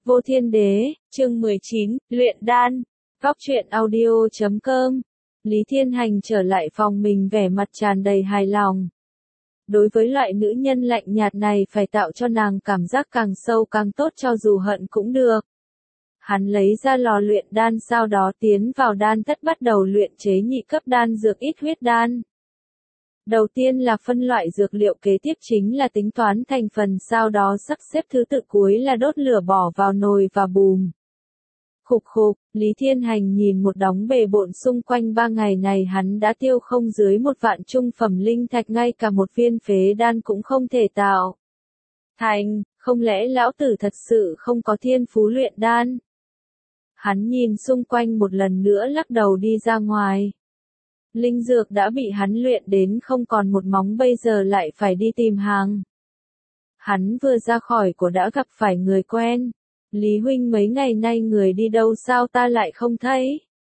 Vô Thiên Đế, chương 19, luyện đan. Góc truyện audio.com. Lý Thiên Hành trở lại phòng mình vẻ mặt tràn đầy hài lòng. Đối với loại nữ nhân lạnh nhạt này phải tạo cho nàng cảm giác càng sâu càng tốt cho dù hận cũng được. Hắn lấy ra lò luyện đan sau đó tiến vào đan thất bắt đầu luyện chế nhị cấp đan dược ít huyết đan. Đầu tiên là phân loại dược liệu, kế tiếp chính là tính toán thành phần, sau đó sắp xếp thứ tự, cuối là đốt lửa bỏ vào nồi và bùm. Khục khục, Lý Thiên Hành nhìn một đống bề bộn xung quanh, 3 ngày này hắn đã tiêu không dưới 1 vạn trung phẩm linh thạch, ngay cả một viên phế đan cũng không thể tạo thành, không lẽ lão tử thật sự không có thiên phú luyện đan? Hắn nhìn xung quanh một lần nữa lắc đầu đi ra ngoài. Linh dược đã bị hắn luyện đến không còn một móng, bây giờ lại phải đi tìm hàng. Hắn vừa ra khỏi của đã gặp phải người quen. Lý huynh, mấy ngày nay người đi đâu sao ta lại không thấy?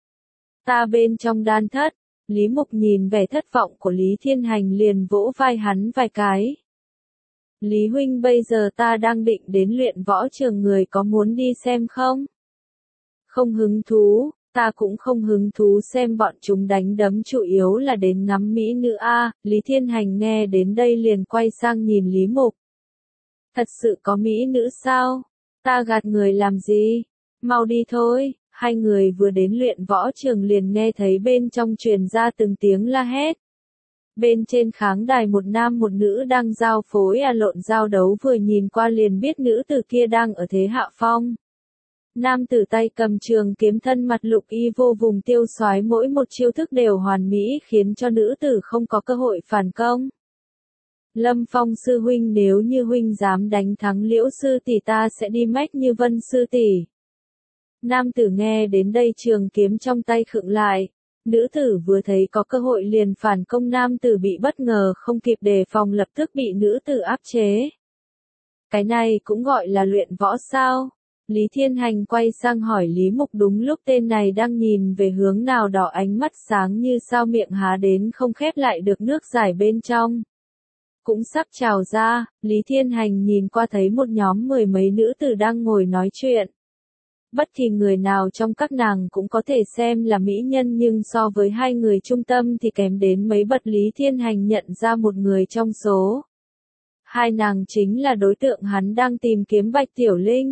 Ta bên trong đan thất. Lý Mục nhìn vẻ thất vọng của Lý Thiên Hành liền vỗ vai hắn vài cái. Lý huynh, bây giờ ta đang định đến luyện võ trường, người có muốn đi xem không? Không hứng thú. Ta cũng không hứng thú xem bọn chúng đánh đấm, chủ yếu là đến ngắm mỹ nữ a. Lý Thiên Hành nghe đến đây liền quay sang nhìn Lý Mục. Thật sự có mỹ nữ sao? Ta gạt người làm gì? Mau đi thôi. Hai người vừa đến luyện võ trường liền nghe thấy bên trong truyền ra từng tiếng la hét. Bên trên kháng đài một nam một nữ đang giao phối lộn giao đấu, vừa nhìn qua liền biết nữ tử kia đang ở thế hạ phong. Nam tử tay cầm trường kiếm, thân mặt lục y, vô vùng tiêu soái, mỗi một chiêu thức đều hoàn mỹ khiến cho nữ tử không có cơ hội phản công. Lâm Phong sư huynh, nếu như huynh dám đánh thắng Liễu sư tỷ, ta sẽ đi mách như Vân sư tỷ. Nam tử nghe đến đây trường kiếm trong tay khựng lại. Nữ tử vừa thấy có cơ hội liền phản công, nam tử bị bất ngờ không kịp đề phòng, lập tức bị nữ tử áp chế. Cái này cũng gọi là luyện võ sao? Lý Thiên Hành quay sang hỏi Lý Mục, đúng lúc tên này đang nhìn về hướng nào đó, ánh mắt sáng như sao, miệng há đến không khép lại được, nước giải bên trong cũng sắp trào ra. Lý Thiên Hành nhìn qua thấy một nhóm 10 mấy nữ tử đang ngồi nói chuyện. Bất kỳ người nào trong các nàng cũng có thể xem là mỹ nhân, nhưng so với hai người trung tâm thì kém đến mấy bậc. Lý Thiên Hành nhận ra một người trong số hai nàng chính là đối tượng hắn đang tìm kiếm, Bạch Tiểu Linh.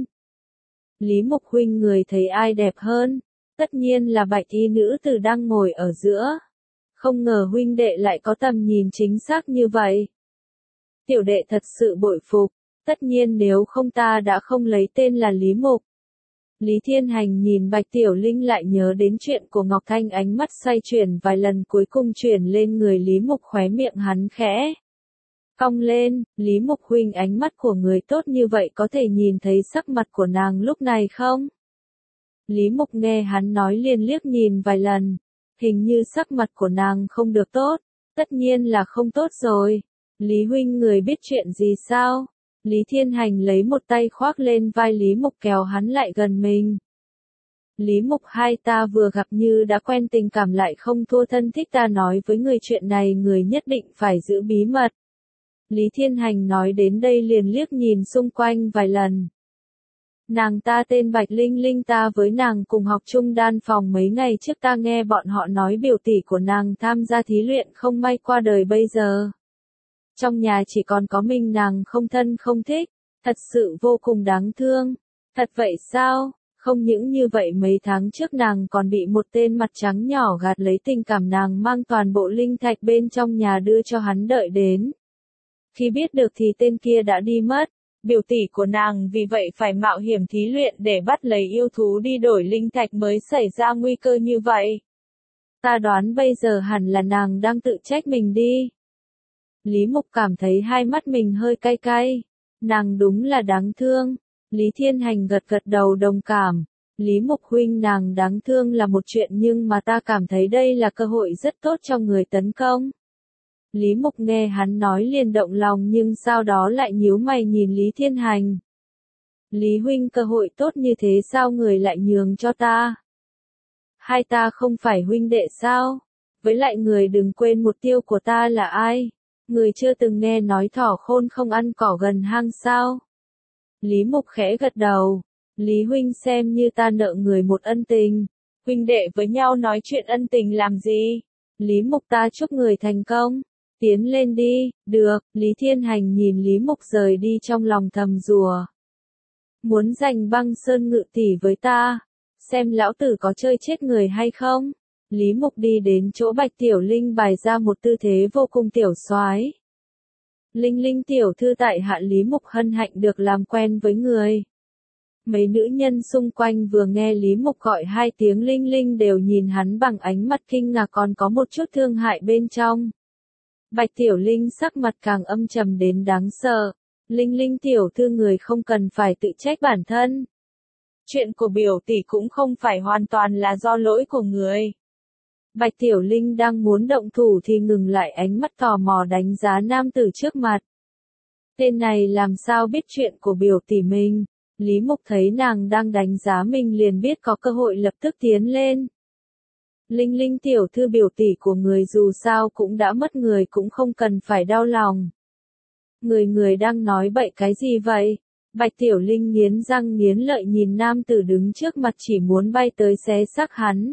Lý Mục huynh, người thấy ai đẹp hơn? Tất nhiên là bạch y nữ tử đang ngồi ở giữa. Không ngờ huynh đệ lại có tầm nhìn chính xác như vậy. Tiểu đệ thật sự bội phục, tất nhiên nếu không ta đã không lấy tên là Lý Mục. Lý Thiên Hành nhìn Bạch Tiểu Linh lại nhớ đến chuyện của Ngọc Thanh, ánh mắt xoay chuyển vài lần cuối cùng chuyển lên người Lý Mục, khóe miệng hắn khẽ cong lên. Lý Mục huynh, ánh mắt của người tốt như vậy có thể nhìn thấy sắc mặt của nàng lúc này không? Lý Mục nghe hắn nói liền liếc nhìn vài lần. Hình như sắc mặt của nàng không được tốt. Tất nhiên là không tốt rồi. Lý huynh, người biết chuyện gì sao? Lý Thiên Hành lấy một tay khoác lên vai Lý Mục, kéo hắn lại gần mình. Lý Mục, hai ta vừa gặp như đã quen, tình cảm lại không thua thân thích, ta nói với người chuyện này người nhất định phải giữ bí mật. Lý Thiên Hành nói đến đây liền liếc nhìn xung quanh vài lần. Nàng ta tên Bạch Linh Linh, ta với nàng cùng học chung đan phòng, mấy ngày trước ta nghe bọn họ nói biểu tỷ của nàng tham gia thí luyện không may qua đời, bây giờ trong nhà chỉ còn có mình nàng, không thân không thích, thật sự vô cùng đáng thương. Thật vậy sao? Không những như vậy, mấy tháng trước nàng còn bị một tên mặt trắng nhỏ gạt lấy tình cảm, nàng mang toàn bộ linh thạch bên trong nhà đưa cho hắn, đợi đến khi biết được thì tên kia đã đi mất. Biểu tỷ của nàng vì vậy phải mạo hiểm thí luyện để bắt lấy yêu thú đi đổi linh thạch, mới xảy ra nguy cơ như vậy. Ta đoán bây giờ hẳn là nàng đang tự trách mình đi. Lý Mục cảm thấy hai mắt mình hơi cay cay. Nàng đúng là đáng thương. Lý Thiên Hành gật gật đầu đồng cảm. Lý Mục huynh, nàng đáng thương là một chuyện, nhưng mà ta cảm thấy đây là cơ hội rất tốt cho người tấn công. Lý Mục nghe hắn nói liền động lòng, nhưng sau đó lại nhíu mày nhìn Lý Thiên Hành. Lý huynh, cơ hội tốt như thế sao người lại nhường cho ta? Hai ta không phải huynh đệ sao? Với lại người đừng quên mục tiêu của ta là ai? Người chưa từng nghe nói thỏ khôn không ăn cỏ gần hang sao? Lý Mục khẽ gật đầu. Lý huynh xem như ta nợ người một ân tình. Huynh đệ với nhau nói chuyện ân tình làm gì? Lý Mục ta chúc người thành công. Tiến lên đi, được, Lý Thiên Hành nhìn Lý Mục rời đi trong lòng thầm rùa. Muốn giành Băng Sơn Ngự tỷ với ta, xem lão tử có chơi chết người hay không? Lý Mục đi đến chỗ Bạch Tiểu Linh bày ra một tư thế vô cùng tiểu soái. Linh Linh tiểu thư tại hạ Lý Mục hân hạnh được làm quen với người. Mấy nữ nhân xung quanh vừa nghe Lý Mục gọi hai tiếng Linh Linh đều nhìn hắn bằng ánh mắt kinh ngạc còn có một chút thương hại bên trong. Bạch Tiểu Linh sắc mặt càng âm trầm đến đáng sợ. Linh Linh tiểu thư người không cần phải tự trách bản thân. Chuyện của biểu tỷ cũng không phải hoàn toàn là do lỗi của người. Bạch Tiểu Linh đang muốn động thủ thì ngừng lại ánh mắt tò mò đánh giá nam tử trước mặt. Tên này làm sao biết chuyện của biểu tỷ mình? Lý Mục thấy nàng đang đánh giá mình liền biết có cơ hội lập tức tiến lên. Linh Linh tiểu thư biểu tỷ của người dù sao cũng đã mất người cũng không cần phải đau lòng. Người đang nói bậy cái gì vậy? Bạch Tiểu Linh nghiến răng nghiến lợi nhìn nam tử đứng trước mặt chỉ muốn bay tới xé xác hắn.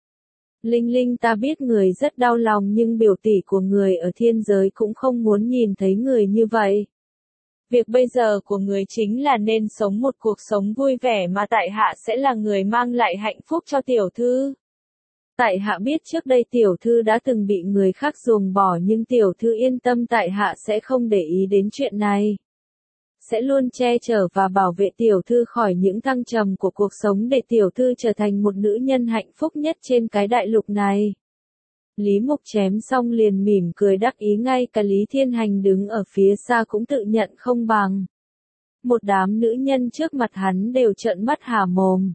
Linh Linh ta biết người rất đau lòng nhưng biểu tỷ của người ở thiên giới cũng không muốn nhìn thấy người như vậy. Việc bây giờ của người chính là nên sống một cuộc sống vui vẻ mà tại hạ sẽ là người mang lại hạnh phúc cho tiểu thư. Tại hạ biết trước đây tiểu thư đã từng bị người khác ruồng bỏ nhưng tiểu thư yên tâm tại hạ sẽ không để ý đến chuyện này. Sẽ luôn che chở và bảo vệ tiểu thư khỏi những thăng trầm của cuộc sống để tiểu thư trở thành một nữ nhân hạnh phúc nhất trên cái đại lục này. Lý Mục chém xong liền mỉm cười đắc ý ngay cả Lý Thiên Hành đứng ở phía xa cũng tự nhận không bằng. Một đám nữ nhân trước mặt hắn đều trợn mắt há mồm.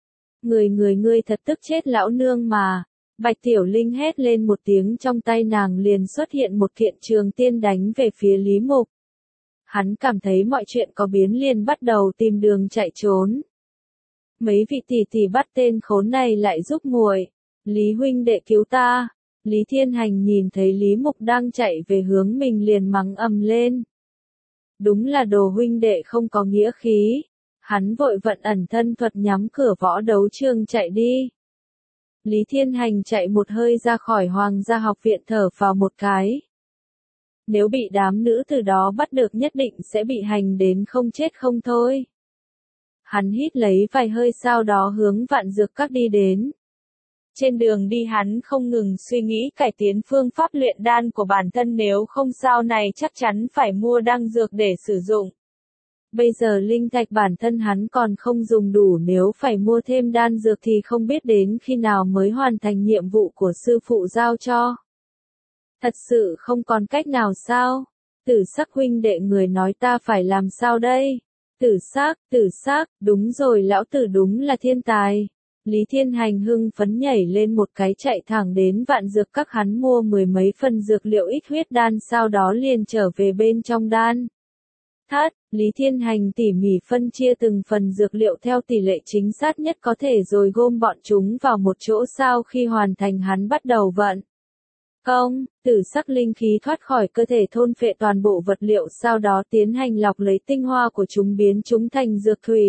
Ngươi thật tức chết lão nương mà. Bạch Tiểu Linh hét lên một tiếng trong tay nàng liền xuất hiện một kiện trường tiên đánh về phía Lý Mục. Hắn cảm thấy mọi chuyện có biến liền bắt đầu tìm đường chạy trốn. Mấy vị tỷ tỷ bắt tên khốn này lại giúp muội. Lý huynh đệ cứu ta. Lý Thiên Hành nhìn thấy Lý Mục đang chạy về hướng mình liền mắng ầm lên. Đúng là đồ huynh đệ không có nghĩa khí. Hắn vội vận ẩn thân thuật nhắm cửa võ đấu trường chạy đi. Lý Thiên Hành chạy một hơi ra khỏi Hoàng gia học viện thở vào một cái. Nếu bị đám nữ từ đó bắt được nhất định sẽ bị hành đến không chết không thôi. Hắn hít lấy vài hơi sau đó hướng Vạn Dược Các đi đến. Trên đường đi hắn không ngừng suy nghĩ cải tiến phương pháp luyện đan của bản thân nếu không sau này chắc chắn phải mua đan dược để sử dụng. Bây giờ linh thạch bản thân hắn còn không dùng đủ nếu phải mua thêm đan dược thì không biết đến khi nào mới hoàn thành nhiệm vụ của sư phụ giao cho. Thật sự không còn cách nào sao? Tử Sắc huynh đệ người nói ta phải làm sao đây? Tử Sắc, đúng rồi lão tử đúng là thiên tài. Lý Thiên Hành hưng phấn nhảy lên một cái chạy thẳng đến Vạn Dược Các hắn mua mười mấy phần dược liệu ít huyết đan sau đó liền trở về bên trong đan. Lý Thiên Hành tỉ mỉ phân chia từng phần dược liệu theo tỷ lệ chính xác nhất có thể rồi gom bọn chúng vào một chỗ sau khi hoàn thành hắn bắt đầu vận công, Tử Sắc linh khí thoát khỏi cơ thể thôn phệ toàn bộ vật liệu sau đó tiến hành lọc lấy tinh hoa của chúng biến chúng thành dược thủy.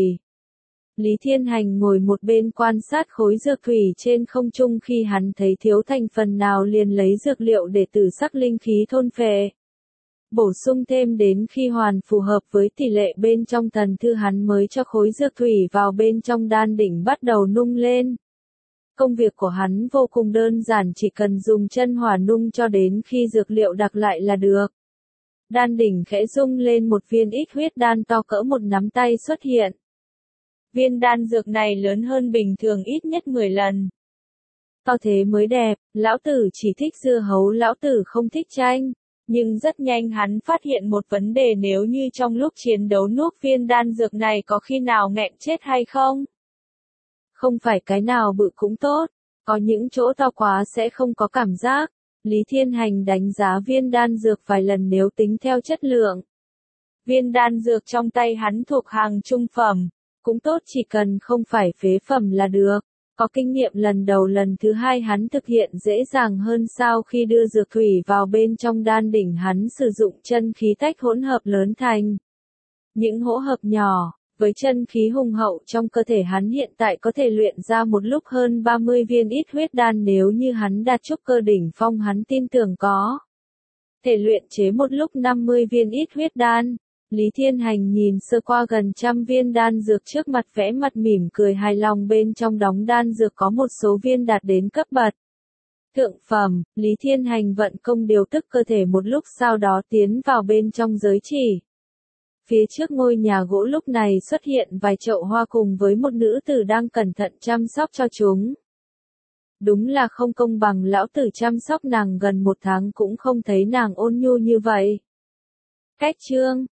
Lý Thiên Hành ngồi một bên quan sát khối dược thủy trên không trung khi hắn thấy thiếu thành phần nào liền lấy dược liệu để Tử Sắc linh khí thôn phệ. Bổ sung thêm đến khi hoàn phù hợp với tỷ lệ bên trong thần thư hắn mới cho khối dược thủy vào bên trong đan đỉnh bắt đầu nung lên. Công việc của hắn vô cùng đơn giản chỉ cần dùng chân hỏa nung cho đến khi dược liệu đặc lại là được. Đan đỉnh khẽ rung lên một viên ít huyết đan to cỡ một nắm tay xuất hiện. Viên đan dược này lớn hơn bình thường ít nhất 10 lần. To thế mới đẹp, lão tử chỉ thích dưa hấu lão tử không thích chanh. Nhưng rất nhanh hắn phát hiện một vấn đề nếu như trong lúc chiến đấu nuốt viên đan dược này có khi nào nghẹn chết hay không? Không phải cái nào bự cũng tốt, có những chỗ to quá sẽ không có cảm giác. Lý Thiên Hành đánh giá viên đan dược vài lần nếu tính theo chất lượng. Viên đan dược trong tay hắn thuộc hàng trung phẩm, cũng tốt chỉ cần không phải phế phẩm là được. Có kinh nghiệm lần đầu lần thứ hai hắn thực hiện dễ dàng hơn sau khi đưa dược thủy vào bên trong đan đỉnh hắn sử dụng chân khí tách hỗn hợp lớn thành những hỗn hợp nhỏ, Với chân khí hùng hậu trong cơ thể hắn hiện tại có thể luyện ra một lúc hơn 30 viên ít huyết đan, nếu như hắn đạt trúc cơ đỉnh phong hắn tin tưởng có thể luyện chế một lúc 50 viên ít huyết đan. Lý Thiên Hành nhìn sơ qua gần trăm viên đan dược trước mặt, vẽ mặt mỉm cười hài lòng, bên trong đóng đan dược có một số viên đạt đến cấp bậc thượng phẩm. Lý Thiên Hành vận công điều tức cơ thể một lúc, sau đó tiến vào bên trong giới chỉ. Phía trước ngôi nhà gỗ lúc này xuất hiện vài chậu hoa cùng với một nữ tử đang cẩn thận chăm sóc cho chúng. Đúng là không công bằng, lão tử chăm sóc nàng gần 1 tháng cũng không thấy nàng ôn nhu như vậy. Cách chương